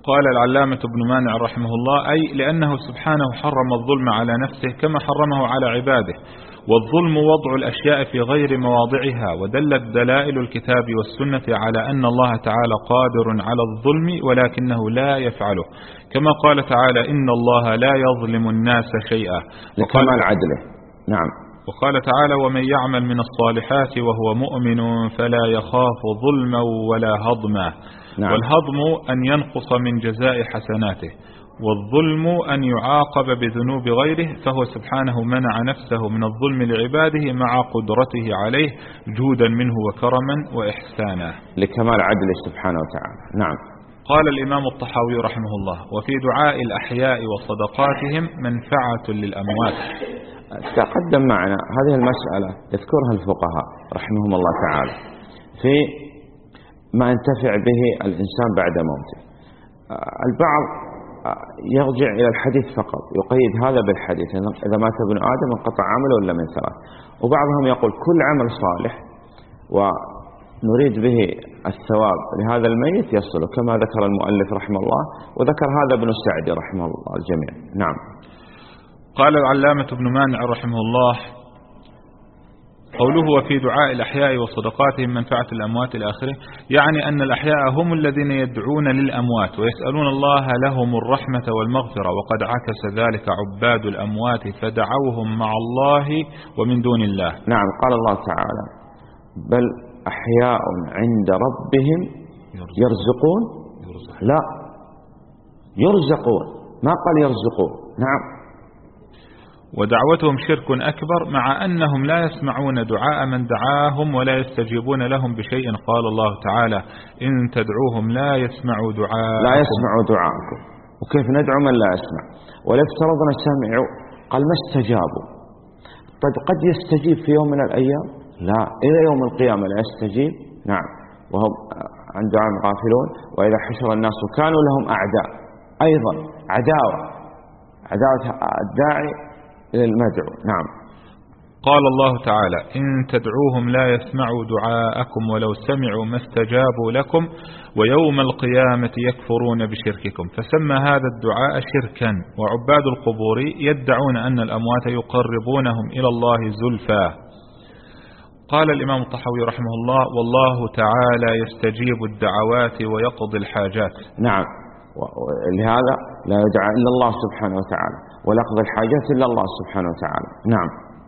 قال العلامة ابن مانع رحمه الله: أي لأنه سبحانه حرم الظلم على نفسه كما حرمه على عباده، والظلم وضع الأشياء في غير مواضعها، ودلت دلائل الكتاب والسنة على أن الله تعالى قادر على الظلم ولكنه لا يفعله، كما قال تعالى: إن الله لا يظلم الناس شيئا، لكمال عدله. نعم. وقال تعالى: ومن يعمل من الصالحات وهو مؤمن فلا يخاف ظلما ولا هضما. نعم. والهضم أن ينقص من جزاء حسناته، والظلم أن يعاقب بذنوب غيره، فهو سبحانه منع نفسه من الظلم لعباده مع قدرته عليه جودا منه وكرما وإحسانا، لكمال عدله سبحانه وتعالى. نعم. قال الإمام الطحاوي رحمه الله: وفي دعاء الأحياء وصدقاتهم منفعة للأموات. تقدم معنا هذه المسألة يذكرها الفقهاء رحمهم الله تعالى في ما ينتفع به الإنسان بعد موته. البعض يرجع إلى الحديث فقط، يقيد هذا بالحديث: إذا مات ابن آدم انقطع عمله إلا من ثلاث. وبعضهم يقول كل عمل صالح ونريد به الثواب لهذا الميت يصله، كما ذكر المؤلف رحمه الله، وذكر هذا ابن السعدي رحمه الله الجميع. نعم. قال العلامة ابن مانع رحمه الله: قوله وفي دعاء الأحياء وصدقاتهم منفعة الأموات إلى آخره، يعني أن الأحياء هم الذين يدعون للأموات ويسألون الله لهم الرحمة والمغفرة، وقد عكس ذلك عباد الأموات فدعوهم مع الله ومن دون الله. نعم. قال الله تعالى: بل أحياء عند ربهم يرزقون. لا، يرزقون، ما قال يرزقون. نعم. ودعوتهم شرك أكبر، مع أنهم لا يسمعون دعاء من دعاهم ولا يستجيبون لهم بشيء. قال الله تعالى: إن تدعوهم لا يسمعوا دعاءكم. لا يسمعوا دعاءكم. وكيف ندعو من لا يسمع؟ ولا افترضنا سمعوا، قال ما استجابوا. طيب قد يستجيب في يوم من الأيام؟ لا، إلى يوم القيامة لا يستجيب. نعم. وهم عن دعاء غافلون. وإذا حشر الناس كانوا لهم أعداء. أيضا عداوة الداعي للمدعو. نعم. قال الله تعالى: إن تدعوهم لا يسمعوا دعاءكم ولو سمعوا ما استجابوا لكم ويوم القيامة يكفرون بشرككم. فسمى هذا الدعاء شركا. وعباد القبور يدعون أن الأموات يقربونهم إلى الله زلفى. قال الإمام الطحاوي رحمه الله: والله تعالى يستجيب الدعوات ويقضي الحاجات. نعم. لهذا لا يدعى إلا الله سبحانه وتعالى، ولا يقضي الحاجات إلا الله سبحانه وتعالى. نعم.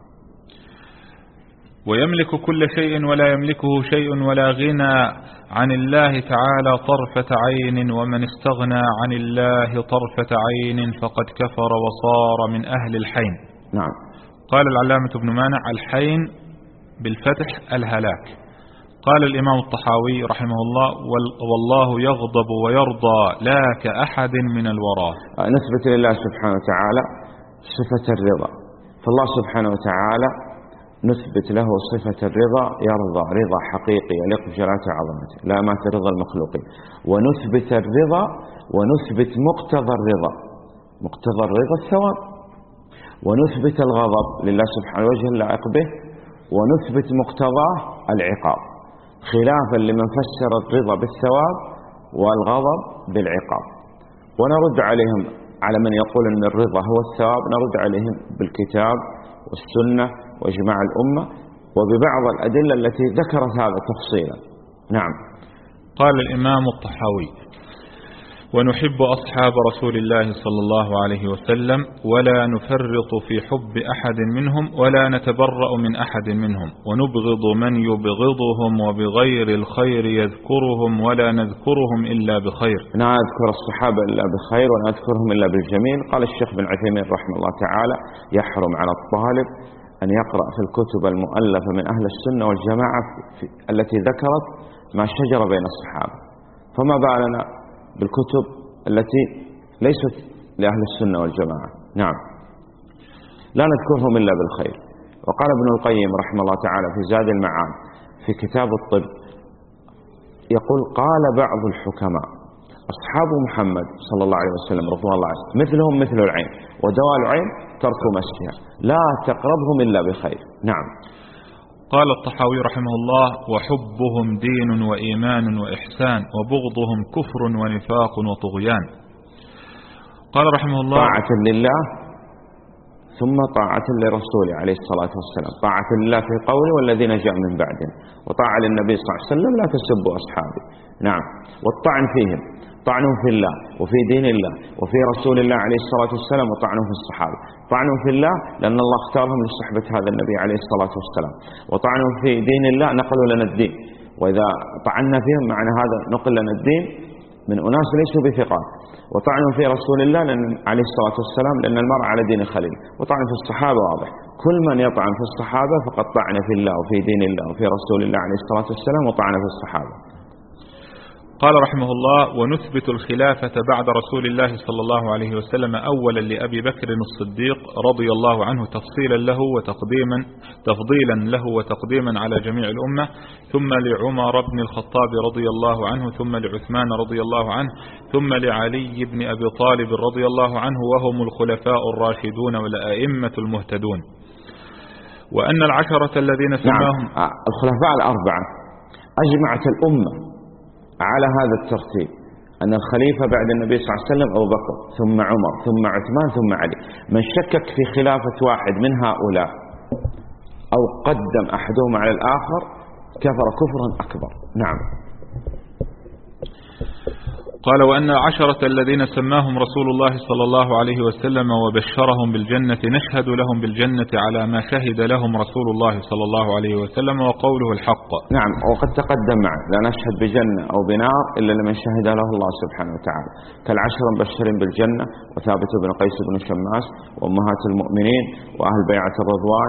ويملك كل شيء ولا يملكه شيء ولا غنى عن الله تعالى طرفة عين، ومن استغنى عن الله طرفة عين فقد كفر وصار من أهل الحين. نعم. قال العلامة ابن مانع: الحين بالفتح الهلاك. قال الإمام الطحاوي رحمه الله: والله يغضب ويرضى لا كأحد من الورى. نثبت لله سبحانه وتعالى صفة الرضا، فالله سبحانه وتعالى نثبت له صفة الرضا، يرضى رضا حقيقي يليق بجلاله وعظمته، لا ما في رضا المخلوقين. ونثبت الرضا ونثبت مقتضى الرضا، مقتضى الرضا الثواب. ونثبت الغضب لله سبحانه وجه اللائق به، ونثبت مقتضاه العقاب، خلافا لمن فسر الرضا بالثواب والغضب بالعقاب. ونرد عليهم على من يقول أن الرضا هو الثواب، نرد عليهم بالكتاب والسنة وإجماع الأمة وببعض الأدلة التي ذكرت هذا تفصيلا. نعم. قال الإمام الطحاوي: ونحب أصحاب رسول الله صلى الله عليه وسلم ولا نفرط في حب أحد منهم ولا نتبرأ من أحد منهم، ونبغض من يبغضهم وبغير الخير يذكرهم ولا نذكرهم إلا بخير. لا نذكر الصحابة إلا بخير ولا نذكرهم إلا بالجميل. قال الشيخ بن عثيمين رحمه الله تعالى: يحرم على الطالب أن يقرأ في الكتب المؤلفة من أهل السنة والجماعة التي ذكرت ما شجر بين الصحابة، فما بالنا بالكتب التي ليست لأهل السنة والجماعة. نعم. لا نذكرهم إلا بالخير. وقال ابن القيم رحمه الله تعالى في زاد المعاد في كتاب الطب، يقول: قال بعض الحكماء أصحاب محمد صلى الله عليه وسلم رضوان الله عنه مثلهم مثل العين، ودواء العين ترك مسها، لا تقربهم إلا بخير. نعم. قال الطحاوي رحمه الله: وحبهم دين وإيمان وإحسان، وبغضهم كفر ونفاق وطغيان. قال رحمه الله: طاعة لله ثم طاعة لرسوله عليه الصلاة والسلام، طاعة لله في قوله والذين جاء من بعدهم، وطاعة للنبي صلى الله عليه وسلم لا تسبوا أصحابي. نعم. والطعن فيهم، طعنهم في الله وفي دين الله وفي رسول الله عليه الصلاة والسلام، وطعنهم في الصحابة. طعنهم في الله لأن الله اختارهم لصحبة هذا النبي عليه الصلاة والسلام، وطعنهم في دين الله نقلوا لنا الدين، وإذا طعنا فيهم معنى هذا نقل لنا الدين من أناس ليسوا بثقات. وطعنوا في رسول الله عليه الصلاة والسلام لأن المرء على دين خليل. وطعنوا في الصحابة واضح، كل من يطعن في الصحابة فقد طعن في الله وفي دين الله وفي رسول الله عليه الصلاة والسلام، وطعن في الصحابة. قال رحمه الله: ونثبت الخلافة بعد رسول الله صلى الله عليه وسلم أولا لأبي بكر الصديق رضي الله عنه تفضيلا له وتقديما على جميع الأمة، ثم لعمر بن الخطاب رضي الله عنه، ثم لعثمان رضي الله عنه، ثم لعلي بن أبي طالب رضي الله عنه، وهم الخلفاء الراشدون والأئمة المهتدون. وأن العشرة الذين سماهم الخلفاء الأربعة أجمعت الأمة على هذا الترتيب، أن الخليفة بعد النبي صلى الله عليه وسلم أبو بكر، ثم عمر، ثم عثمان، ثم علي. من شكك في خلافة واحد من هؤلاء أو قدم أحدهم على الآخر كفر كفرا أكبر. نعم. قال: وأن العشرة الذين سماهم رسول الله صلى الله عليه وسلم وبشرهم بالجنة نشهد لهم بالجنة على ما شهد لهم رسول الله صلى الله عليه وسلم، وقوله الحق. نعم. وقد تقدم معه لا نشهد بجنة أو بنار إلا لمن شهد له الله سبحانه وتعالى، كالعشر المبشرين بالجنة، وثابت بن قيس بن شماس، وأمهات المؤمنين، وأهل بيعة الرضوان،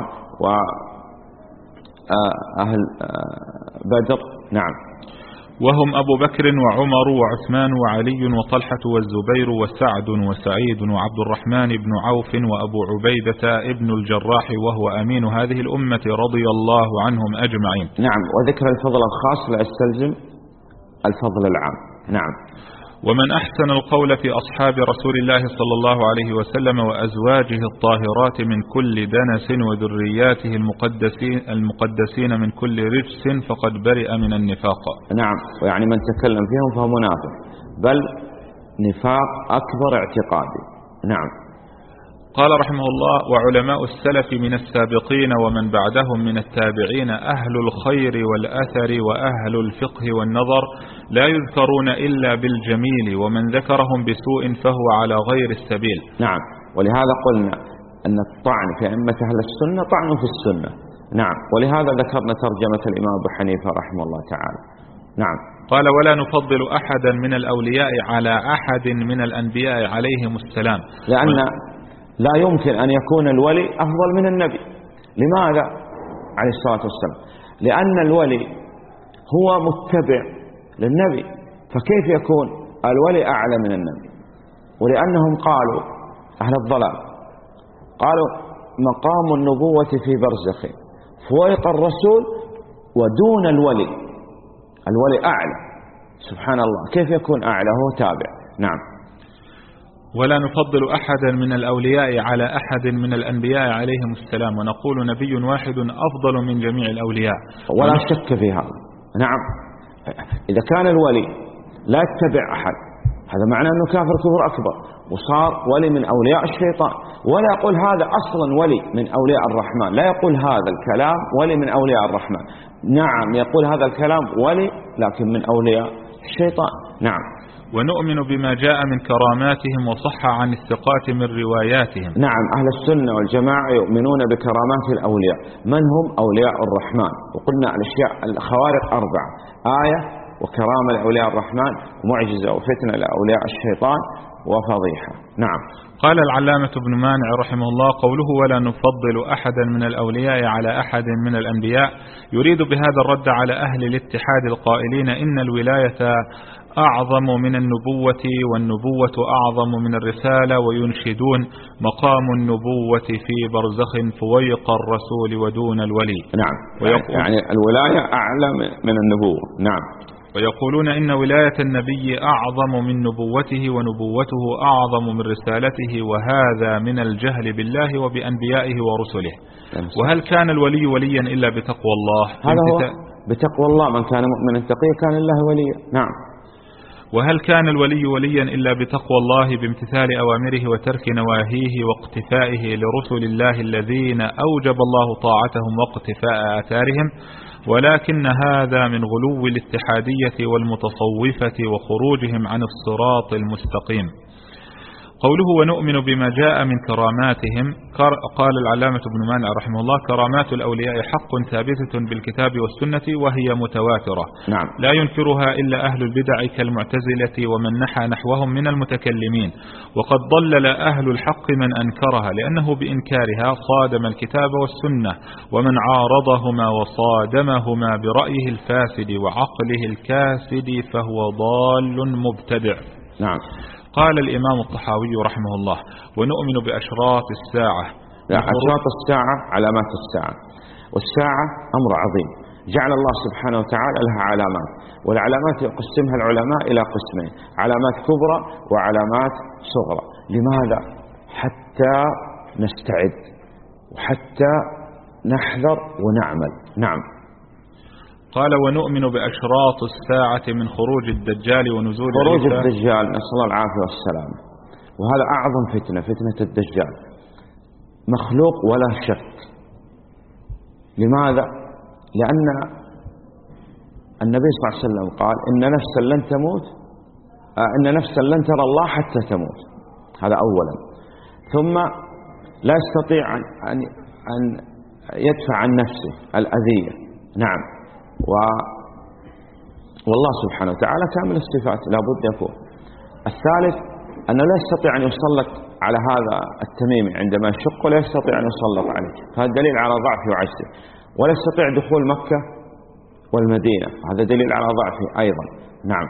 وأهل بدر. نعم. وهم أبو بكر وعمر وعثمان وعلي وطلحة والزبير وسعد وسعيد وعبد الرحمن بن عوف وأبو عبيدة ابن الجراح، وهو أمين هذه الأمة رضي الله عنهم أجمعين. نعم. وذكر الفضل الخاص لا يستلزم الفضل العام. نعم. ومن أحسن القول في أصحاب رسول الله صلى الله عليه وسلم وأزواجه الطاهرات من كل دنس، وذرياته المقدسين من كل رجس، فقد برئ من النفاق. نعم. ويعني من تكلم فيهم فهو منافق، بل نفاق أكبر اعتقادي. نعم. قال رحمه الله: وعلماء السلف من السابقين ومن بعدهم من التابعين أهل الخير والأثر وأهل الفقه والنظر لا يذكرون إلا بالجميل، ومن ذكرهم بسوء فهو على غير السبيل. نعم. ولهذا قلنا أن الطعن في أئمة أهل السنة طعن في السنة. نعم. ولهذا ذكرنا ترجمة الإمام أبو حنيفة رحمه الله تعالى. نعم. قال: ولا نفضل أحدا من الأولياء على أحد من الأنبياء عليهم السلام، لأن لا يمكن أن يكون الولي أفضل من النبي. لماذا؟ عليه الصلاة والسلام. لأن الولي هو متبع للنبي، فكيف يكون الولي أعلى من النبي؟ ولأنهم قالوا أهل الضلال قالوا مقام النبوة في برزخ فوق الرسول ودون الولي، الولي أعلى. سبحان الله، كيف يكون أعلى؟ هو تابع. نعم. ولا نفضل أحدا من الأولياء على أحد من الأنبياء عليهم السلام، ونقول نبي واحد أفضل من جميع الأولياء، ولا شك في هذا. نعم. إذا كان الولي لا يتبع أحد هذا معناه أنه كافر كفر أكبر، وصار ولي من أولياء الشيطان. ولا يقول هذا أصلا ولي من أولياء الرحمن، لا يقول هذا الكلام ولي من أولياء الرحمن. نعم، يقول هذا الكلام ولي لكن من أولياء الشيطان. نعم. ونؤمن بما جاء من كراماتهم وصح عن الثقات من رواياتهم. نعم. أهل السنة والجماعة يؤمنون بكرامات الأولياء. من هم أولياء الرحمن؟ وقلنا الأشياء الخوارق 4: آية، وكرامة لأولياء الرحمن، ومعجزة وفتنة لأولياء الشيطان، وفضيحة. نعم. قال العلامة ابن مانع رحمه الله: قوله ولا نفضل أحدا من الأولياء على أحد من الأنبياء يريد بهذا الرد على أهل الاتحاد القائلين إن الولاية أعظم من النبوة والنبوة أعظم من الرسالة، وينشدون مقام النبوة في برزخ فويق الرسول ودون الولي. نعم. يعني الولاية أعلى من النبوة. نعم. ويقولون إن ولاية النبي أعظم من نبوته ونبوته أعظم من رسالته، وهذا من الجهل بالله وبأنبيائه ورسله. وهل كان الولي وليا إلا بتقوى الله؟ هذا هو بتقوى الله، من كان مؤمنا تقيا كان الله وليا. نعم. وهل كان الولي وليا إلا بتقوى الله بامتثال أوامره وترك نواهيه واقتفائه لرسل الله الذين أوجب الله طاعتهم واقتفاء آثارهم؟ ولكن هذا من غلو الاتحادية والمتصوفة وخروجهم عن الصراط المستقيم. قوله ونؤمن بما جاء من كراماتهم، قال العلامة ابن مانع رحمه الله: كرامات الأولياء حق ثابتة بالكتاب والسنة وهي متواترة. نعم. لا ينكرها إلا أهل البدع كالمعتزلة ومن نحى نحوهم من المتكلمين، وقد ضلل أهل الحق من أنكرها، لأنه بإنكارها صادم الكتاب والسنة، ومن عارضهما وصادمهما برأيه الفاسد وعقله الكاسد فهو ضال مبتدع. نعم. قال الإمام الطحاوي رحمه الله: ونؤمن بأشراط الساعة. أشراط الساعة علامات الساعة، والساعة أمر عظيم جعل الله سبحانه وتعالى لها علامات، والعلامات يقسمها العلماء إلى قسمين: علامات كبرى وعلامات صغرى. لماذا؟ حتى نستعد وحتى نحذر ونعمل. نعم. قال ونؤمن بأشراط الساعة من خروج الدجال ونزول خروج الدجال، نسأل الله العافية والسلامة. وهذا أعظم فتنة، فتنة الدجال، مخلوق ولا شك. لماذا؟ لأن النبي صلى الله عليه وسلم قال: إن نفسا لن تموت، إن نفسا لن ترى الله حتى تموت. هذا أولا. ثم لا يستطيع أن يدفع عن نفسه الأذية. نعم. والله سبحانه وتعالى كامل الصفات لا بد يكون. الثالث أنه لا يستطيع أن يسلط على هذا التميمي عندما يشق، ولا يستطيع أن يسلط عليه، هذا دليل على ضعفه وعجزه. ولا يستطيع دخول مكة والمدينة، هذا دليل على ضعفه أيضا. نعم.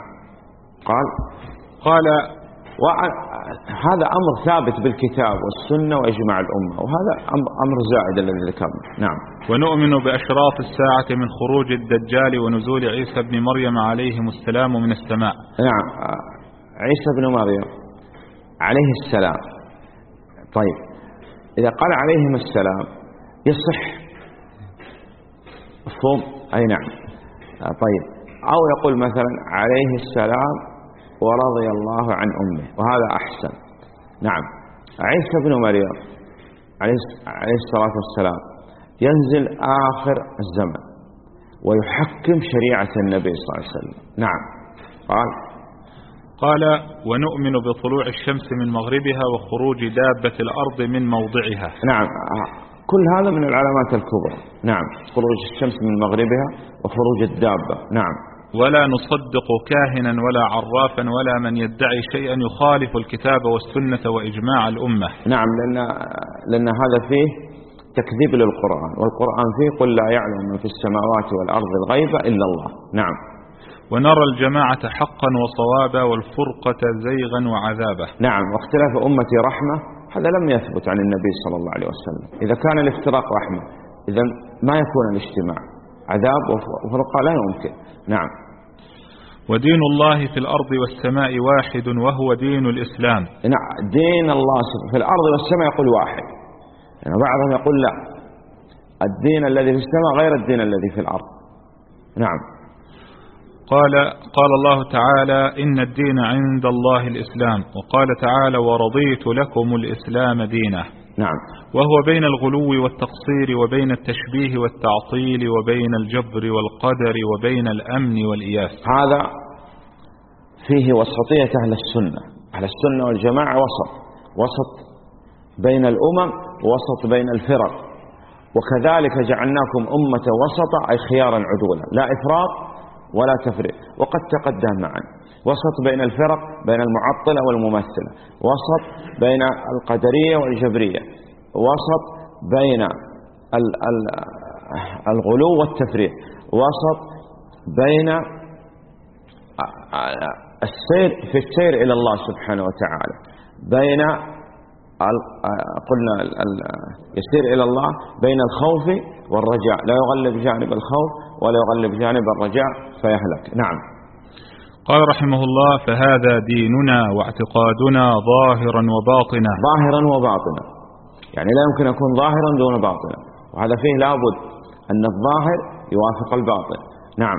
قال هذا أمر ثابت بالكتاب والسنة وإجماع الأمة، وهذا أمر زائد الذي ذكرنا. نعم. ونؤمن بأشراط الساعة من خروج الدجال ونزول عيسى بن مريم عليهم السلام من السماء. نعم. عيسى بن مريم عليه السلام. طيب، إذا قال عليهم السلام يصح مفهوم؟ أي نعم. طيب، أو يقول مثلا عليه السلام ورضي الله عن أمه، وهذا أحسن. نعم. عيسى بن مريم عليه الصلاة والسلام ينزل آخر الزمن ويحكم شريعة النبي صلى الله عليه وسلم. نعم. قال ونؤمن بطلوع الشمس من مغربها وخروج دابة الأرض من موضعها. نعم. كل هذا من العلامات الكبرى. نعم. خروج الشمس من مغربها وخروج الدابة. نعم. ولا نصدق كاهنا ولا عرافا ولا من يدعي شيئا يخالف الكتاب والسنة وإجماع الأمة. نعم. لأن هذا فيه تكذيب للقرآن، والقرآن فيه قل لا يعلم من في السماوات والأرض الغيب إلا الله. نعم. ونرى الجماعة حقا وصوابا والفرقة زيغا وعذابا. نعم. واختلاف أمتي رحمة، هذا لم يثبت عن النبي صلى الله عليه وسلم. إذا كان الافتراق رحمة، إذا ما يكون الاجتماع عذاب وفرقة، لا يمكن. نعم. ودين الله في الأرض والسماء واحد وهو دين الإسلام. نعم. دين الله في الأرض والسماء يقول واحد، يعني بعضهم يقول لا، الدين الذي في السماء غير الدين الذي في الأرض. نعم. قال الله تعالى إن الدين عند الله الإسلام، وقال تعالى ورضيت لكم الإسلام دينا. نعم. وهو بين الغلو والتقصير وبين التشبيه والتعطيل وبين الجبر والقدر وبين الأمن والإياس. هذا فيه وسطية أهل السنة. أهل السنة والجماعة وسط بين الأمم ووسط بين الفرق، وكذلك جعلناكم أمة وسطا أي خيارا عدولا، لا إفراط ولا تفريط. وقد تقدم معا وسط بين الفرق، بين المعطلة والممثلة، وسط بين القدرية والجبرية، وسط بين الغلو والتفريط، وسط بين السير إلى الله سبحانه وتعالى، بين قلنا يسير إلى الله بين الخوف والرجاء، لا يغلب جانب الخوف ولا يغلب جانب الرجاء فيهلك. نعم. قال رحمه الله: فهذا ديننا واعتقادنا ظاهرا وباطنا. ظاهرا وباطنا، يعني لا يمكن أكون ظاهرا دون باطنا، وهذا فيه لابد أن الظاهر يوافق الباطن. نعم.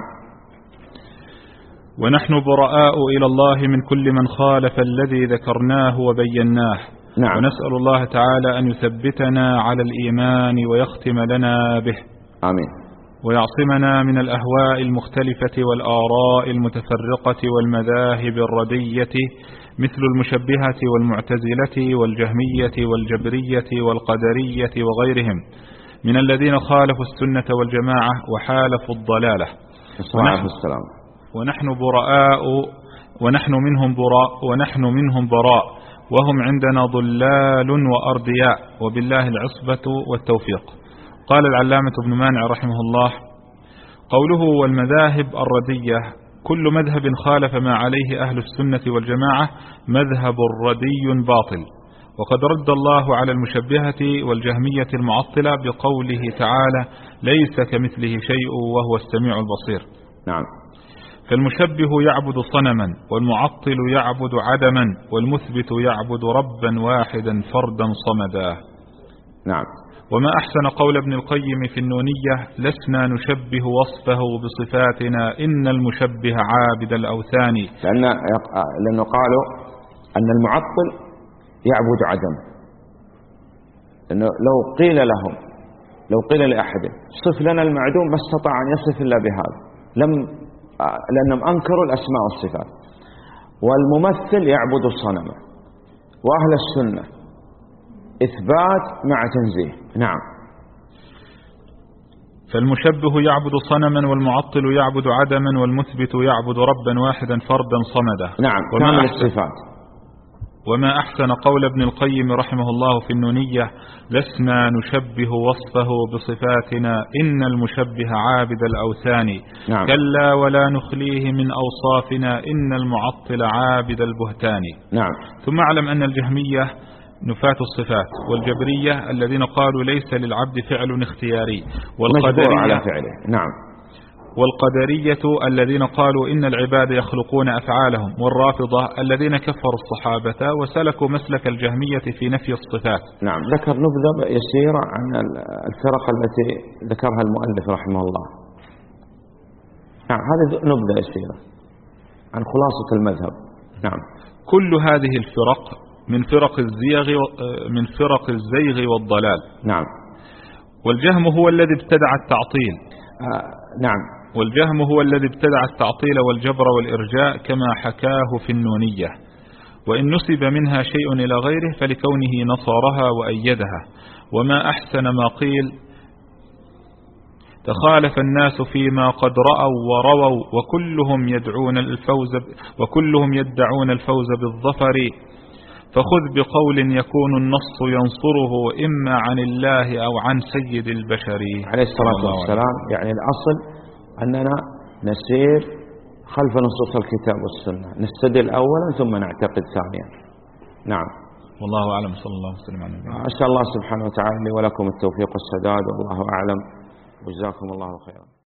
ونحن براء إلى الله من كل من خالف الذي ذكرناه وبيناه. نعم. ونسأل الله تعالى أن يثبتنا على الإيمان ويختم لنا به. آمين. ويعصمنا من الأهواء المختلفة والآراء المتفرقة والمذاهب الردية مثل المشبهة والمعتزلة والجهمية والجبرية والقدرية وغيرهم من الذين خالفوا السنة والجماعة وحالفوا الضلالة. ونحن منهم براء وهم عندنا ضلال وأردياء، وبالله العصبة والتوفيق. قال العلامة ابن مانع رحمه الله: قوله والمذاهب الردية كل مذهب خالف ما عليه أهل السنة والجماعة مذهب ردي باطل. وقد رد الله على المشبهة والجهمية المعطلة بقوله تعالى: ليس كمثله شيء وهو السميع البصير. نعم. فالمشبه يعبد صنما، والمعطل يعبد عدما، والمثبت يعبد ربا واحدا فردا صمدا. نعم. وما أحسن قول ابن القيم في النونية: لسنا نشبه وصفه بصفاتنا إن المشبه عابد الأوثان. لأنه قالوا أن المعطل يعبد عدم، لأنه لو قيل لأحد صف لنا المعدوم ما استطاع أن يصف إلا بهذا، لأنهم أنكروا الأسماء والصفات. والممثل يعبد الصنم، وأهل السنة إثبات مع تنزيه. نعم. فالمشبه يعبد صنما، والمعطل يعبد عدما، والمثبت يعبد ربا واحدا فردا صمدا. نعم. كامل الصفات. وما أحسن قول ابن القيم رحمه الله في النونية: لسنا نشبه وصفه بصفاتنا إن المشبه عابد الأوثان. نعم. كلا ولا نخليه من أوصافنا إن المعطل عابد البهتان. نعم. ثم اعلم أن الجهمية نفاة الصفات، والجبرية الذين قالوا ليس للعبد فعل اختياري، والقدرية على فعله. نعم. والقدرية الذين قالوا إن العباد يخلقون أفعالهم، والرافضة الذين كفروا الصحابة وسلكوا مسلك الجهمية في نفي الصفات. نعم. ذكر نبذة يسيرة عن الفرق التي ذكرها المؤلف رحمه الله. نعم. هذه نبذة يسيرة عن خلاصة المذهب. نعم. كل هذه الفرق من فرق الزيغ والضلال. نعم. والجهم هو الذي ابتدع التعطيل. نعم. والجهم هو الذي ابتدع التعطيل والجبر والإرجاء كما حكاه في النونية. وإن نسب منها شيء إلى غيره فلكونه نصرها وأيدها. وما أحسن ما قيل: تخالف الناس فيما قد رأوا ورووا وكلهم يدعون الفوز بالظفر، فخذ بقول يكون النص ينصره إما عن الله أو عن سيد البشر عليه الصلاة والسلام. يعني الأصل أننا نسير خلف نصوص الكتاب والسنة، نستدل أولا ثم نعتقد ثانيا. نعم. والله أعلم. صلى الله وسلم على نبينا. أسأل الله سبحانه وتعالى لي ولكم التوفيق والسداد، والله أعلم، وجزاكم الله خيرا.